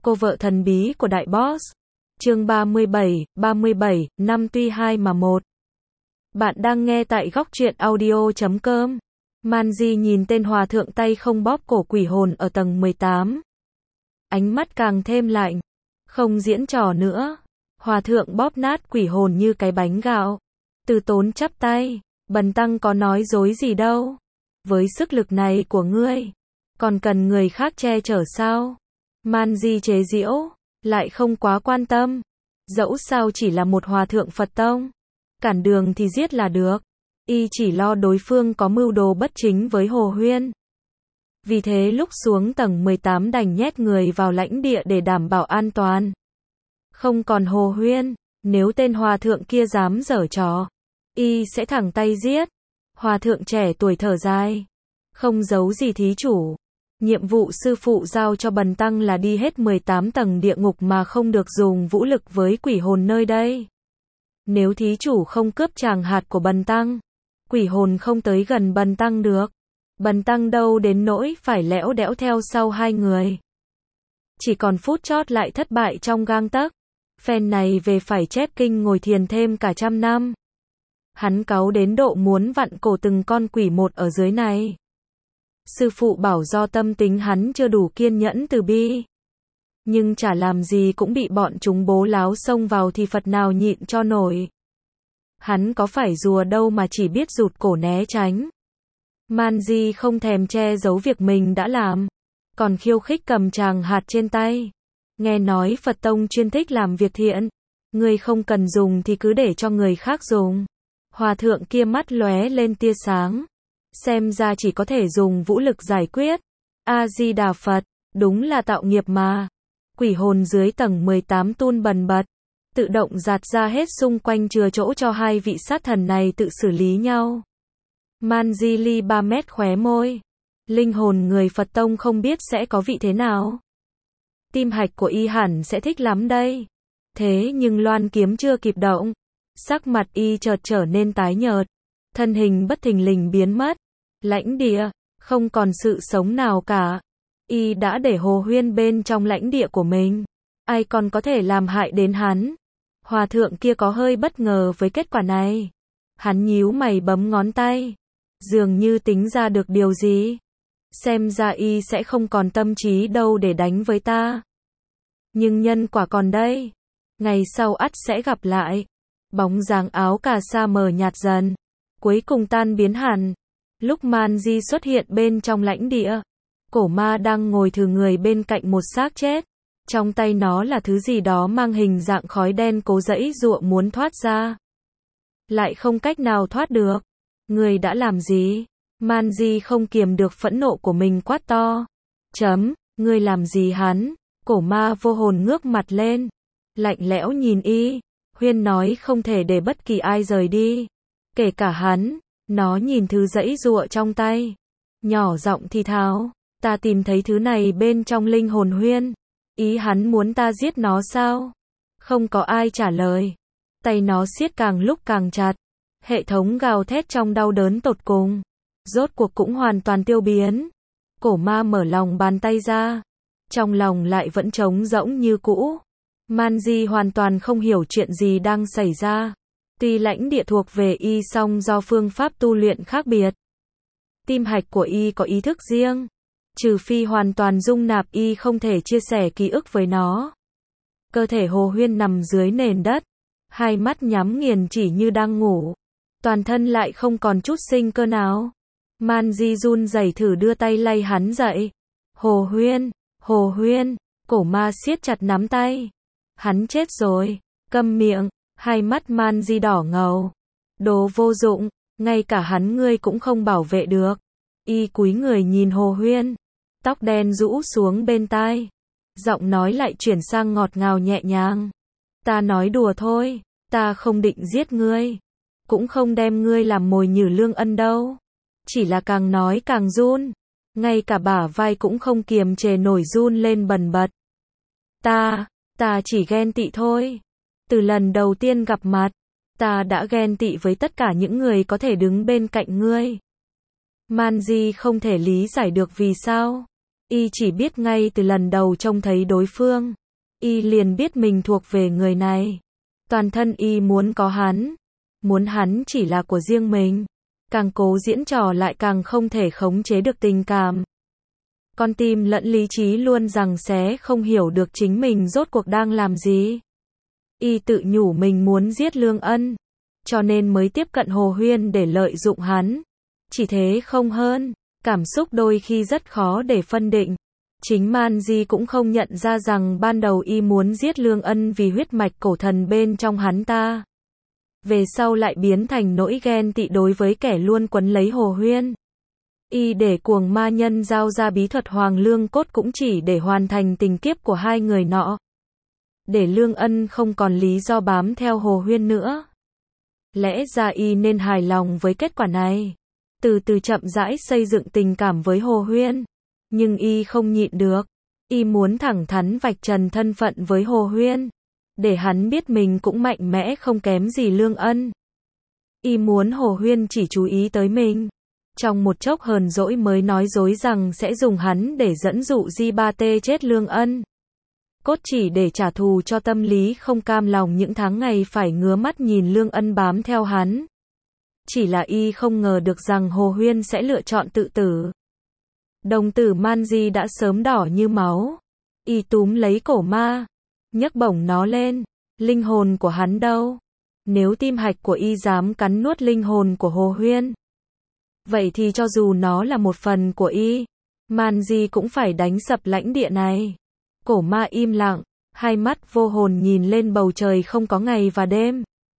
Cô vợ thần bí của đại boss. Chương 37, năm tuy hai mà một. Bạn đang nghe tại góc truyện audio.com. Manji nhìn tên hòa thượng tay không bóp cổ quỷ hồn ở tầng 18. Ánh mắt càng thêm lạnh. Không diễn trò nữa. Hòa thượng bóp nát quỷ hồn như cái bánh gạo. Từ Tốn chắp tay. Bần tăng có nói dối gì đâu. Với sức lực này của ngươi, còn cần người khác che chở sao? Manji chế giễu, lại không quá quan tâm. Dẫu sao chỉ là một hòa thượng Phật tông. Cản đường thì giết là được. Y chỉ lo đối phương có mưu đồ bất chính với Hồ Huyên. Vì thế lúc xuống tầng 18 đành nhét người vào lãnh địa để đảm bảo an toàn. Không còn Hồ Huyên, nếu tên hòa thượng kia dám giở trò, Y sẽ thẳng tay giết. Hòa thượng trẻ tuổi thở dài. Không giấu gì thí chủ. Nhiệm vụ sư phụ giao cho bần tăng là đi hết 18 tầng địa ngục mà không được dùng vũ lực với quỷ hồn nơi đây. Nếu thí chủ không cướp tràng hạt của bần tăng, quỷ hồn không tới gần bần tăng được. Bần tăng đâu đến nỗi phải lẽo đẽo theo sau hai người. Chỉ còn phút chót lại thất bại trong gang tấc. Phen này về phải chép kinh ngồi thiền thêm cả 100 năm. Hắn cáu đến độ muốn vặn cổ từng con quỷ một ở dưới này. Sư phụ bảo do tâm tính hắn chưa đủ kiên nhẫn từ bi. Nhưng chả làm gì cũng bị bọn chúng bố láo xông vào thì Phật nào nhịn cho nổi. Hắn có phải rùa đâu mà chỉ biết rụt cổ né tránh. Manji không thèm che giấu việc mình đã làm. Còn khiêu khích cầm tràng hạt trên tay. Nghe nói Phật tông chuyên thích làm việc thiện. Người không cần dùng thì cứ để cho người khác dùng. Hòa thượng kia mắt lóe lên tia sáng. Xem ra chỉ có thể dùng vũ lực giải quyết. A-di-đà Phật, đúng là tạo nghiệp mà. Quỷ hồn dưới tầng 18 tun bần bật. Tự động giạt ra hết xung quanh chừa chỗ cho hai vị sát thần này tự xử lý nhau. Manji ly 3 mét khóe môi. Linh hồn người Phật tông không biết sẽ có vị thế nào. Tim hạch của Y hẳn sẽ thích lắm đây. Thế nhưng loan kiếm chưa kịp động. Sắc mặt Y chợt trở nên tái nhợt. Thân hình bất thình lình biến mất. Lãnh địa, không còn sự sống nào cả. Y đã để Hồ Huyên bên trong lãnh địa của mình. Ai còn có thể làm hại đến hắn. Hòa thượng kia có hơi bất ngờ với kết quả này. Hắn nhíu mày bấm ngón tay. Dường như tính ra được điều gì. Xem ra Y sẽ không còn tâm trí đâu để đánh với ta. Nhưng nhân quả còn đây. Ngày sau ắt sẽ gặp lại. Bóng dáng áo cà sa mờ nhạt dần. Cuối cùng tan biến hẳn. Lúc Manji xuất hiện bên trong lãnh địa. Cổ ma đang ngồi thừ người bên cạnh một xác chết. Trong tay nó là thứ gì đó mang hình dạng khói đen cố giãy giụa muốn thoát ra. Lại không cách nào thoát được. Người đã làm gì? Manji không kiềm được phẫn nộ của mình quát to. Ngươi làm gì hắn? Cổ ma vô hồn ngước mặt lên. Lạnh lẽo nhìn Y. Huyên nói không thể để bất kỳ ai rời đi. Kể cả hắn. Nó nhìn thứ giãy giụa trong tay. Nhỏ giọng thì thào. Ta tìm thấy thứ này bên trong linh hồn Huyên. Ý hắn muốn ta giết nó sao? Không có ai trả lời. Tay nó siết càng lúc càng chặt. Hệ thống gào thét trong đau đớn tột cùng. Rốt cuộc cũng hoàn toàn tiêu biến. Cổ ma mở lòng bàn tay ra. Trong lòng lại vẫn trống rỗng như cũ. Manji hoàn toàn không hiểu chuyện gì đang xảy ra. Tuy lãnh địa thuộc về Y song do phương pháp tu luyện khác biệt. Tim hạch của Y có ý thức riêng. Trừ phi hoàn toàn dung nạp Y không thể chia sẻ ký ức với nó. Cơ thể Hồ Huyên nằm dưới nền đất. Hai mắt nhắm nghiền chỉ như đang ngủ. Toàn thân lại không còn chút sinh cơ nào. Manji run rẩy thử đưa tay lay hắn dậy. Hồ Huyên, cổ ma siết chặt nắm tay. Hắn chết rồi, câm miệng. Hai mắt Manji đỏ ngầu. Đồ vô dụng, ngay cả hắn ngươi cũng không bảo vệ được. Y cúi người nhìn Hồ Huyên. Tóc đen rũ xuống bên tai. Giọng nói lại chuyển sang ngọt ngào nhẹ nhàng. Ta nói đùa thôi, ta không định giết ngươi. Cũng không đem ngươi làm mồi nhử lương ân đâu. Chỉ là càng nói càng run. Ngay cả bả vai cũng không kiềm chế nổi run lên bần bật. Ta chỉ ghen tị thôi. Từ lần đầu tiên gặp mặt, ta đã ghen tị với tất cả những người có thể đứng bên cạnh ngươi. Manji không thể lý giải được vì sao. Y chỉ biết ngay từ lần đầu trông thấy đối phương, Y liền biết mình thuộc về người này. Toàn thân Y muốn có hắn, muốn hắn chỉ là của riêng mình. Càng cố diễn trò lại càng không thể khống chế được tình cảm. Con tim lẫn lý trí luôn giằng xé không hiểu được chính mình rốt cuộc đang làm gì. Y tự nhủ mình muốn giết Lương Ân, cho nên mới tiếp cận Hồ Huyên để lợi dụng hắn. Chỉ thế không hơn, cảm xúc đôi khi rất khó để phân định. Chính Man Di cũng không nhận ra rằng ban đầu Y muốn giết Lương Ân vì huyết mạch cổ thần bên trong hắn ta. Về sau lại biến thành nỗi ghen tị đối với kẻ luôn quấn lấy Hồ Huyên. Y để cuồng ma nhân giao ra bí thuật Hoàng Lương Cốt cũng chỉ để hoàn thành tình kiếp của hai người nọ. Để Lương Ân không còn lý do bám theo Hồ Huyên nữa. Lẽ ra Y nên hài lòng với kết quả này. Từ từ chậm rãi xây dựng tình cảm với Hồ Huyên. Nhưng Y không nhịn được. Y muốn thẳng thắn vạch trần thân phận với Hồ Huyên. Để hắn biết mình cũng mạnh mẽ không kém gì Lương Ân. Y muốn Hồ Huyên chỉ chú ý tới mình. Trong một chốc hờn dỗi mới nói dối rằng sẽ dùng hắn để dẫn dụ Di Ba Tê chết Lương Ân. Cốt chỉ để trả thù cho tâm lý không cam lòng những tháng ngày phải ngứa mắt nhìn Lương Ân bám theo hắn. Chỉ là Y không ngờ được rằng Hồ Huyên sẽ lựa chọn tự tử. Đồng tử Man Di đã sớm đỏ như máu. Y túm lấy cổ ma, nhấc bổng nó lên. Linh hồn của hắn đâu? Nếu tim hạch của Y dám cắn nuốt linh hồn của Hồ Huyên, vậy thì cho dù nó là một phần của Y, Man Di cũng phải đánh sập lãnh địa này. Cổ ma im lặng, hai mắt vô hồn nhìn lên bầu trời không có ngày và đêm.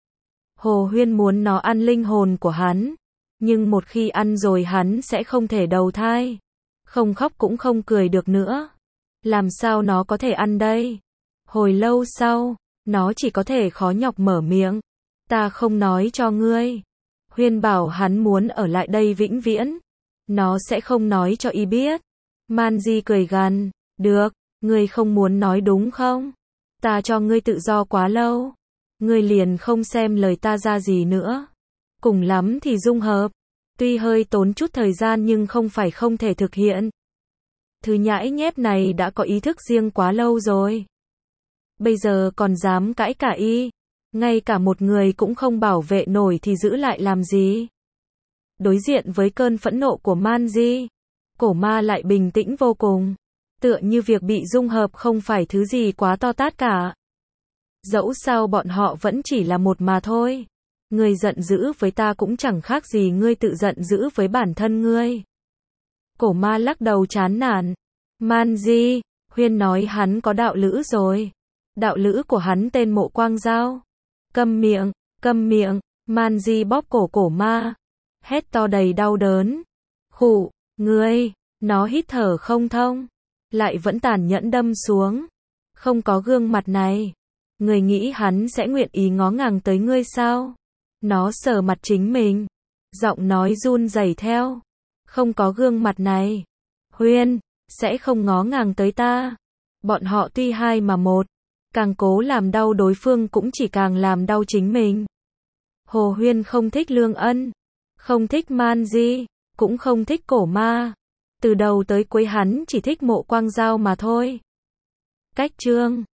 Hồ Huyên muốn nó ăn linh hồn của hắn, nhưng một khi ăn rồi hắn sẽ không thể đầu thai. Không khóc cũng không cười được nữa. Làm sao nó có thể ăn đây? Hồi lâu sau, nó chỉ có thể khó nhọc mở miệng. Ta không nói cho ngươi. Huyên bảo hắn muốn ở lại đây vĩnh viễn. Nó sẽ không nói cho Y biết. Man Di cười gằn. Được, ngươi không muốn nói đúng không? Ta cho ngươi tự do quá lâu. Ngươi liền không xem lời ta ra gì nữa. Cùng lắm thì dung hợp. Tuy hơi tốn chút thời gian nhưng không phải không thể thực hiện. Thứ nhãi nhép này đã có ý thức riêng quá lâu rồi. Bây giờ còn dám cãi cả Y. Ngay cả một người cũng không bảo vệ nổi thì giữ lại làm gì? Đối diện với cơn phẫn nộ của Man Di, cổ ma lại bình tĩnh vô cùng. Tựa như việc bị dung hợp không phải thứ gì quá to tát cả. Dẫu sao bọn họ vẫn chỉ là một mà thôi. Ngươi giận dữ với ta cũng chẳng khác gì ngươi tự giận dữ với bản thân ngươi. Cổ ma lắc đầu chán nản. Man Di, Huyên nói hắn có đạo lữ rồi. Đạo lữ của hắn tên Mộ Quang Giao. Câm miệng, câm miệng. Man Di bóp cổ cổ ma, hét to đầy đau đớn. Khụ, ngươi, nó hít thở không thông, lại vẫn tàn nhẫn đâm xuống. Không có gương mặt này, ngươi nghĩ hắn sẽ nguyện ý ngó ngàng tới ngươi sao? Nó sờ mặt chính mình, giọng nói run rẩy theo. Không có gương mặt này, Huyên sẽ không ngó ngàng tới ta. Bọn họ tuy hai mà một, càng cố làm đau đối phương cũng chỉ càng làm đau chính mình. Hồ Huyên không thích Lương Ân, không thích Man Di, cũng không thích cổ ma. Từ đầu tới cuối hắn chỉ thích Mộ Quang Giao mà thôi. Cách chương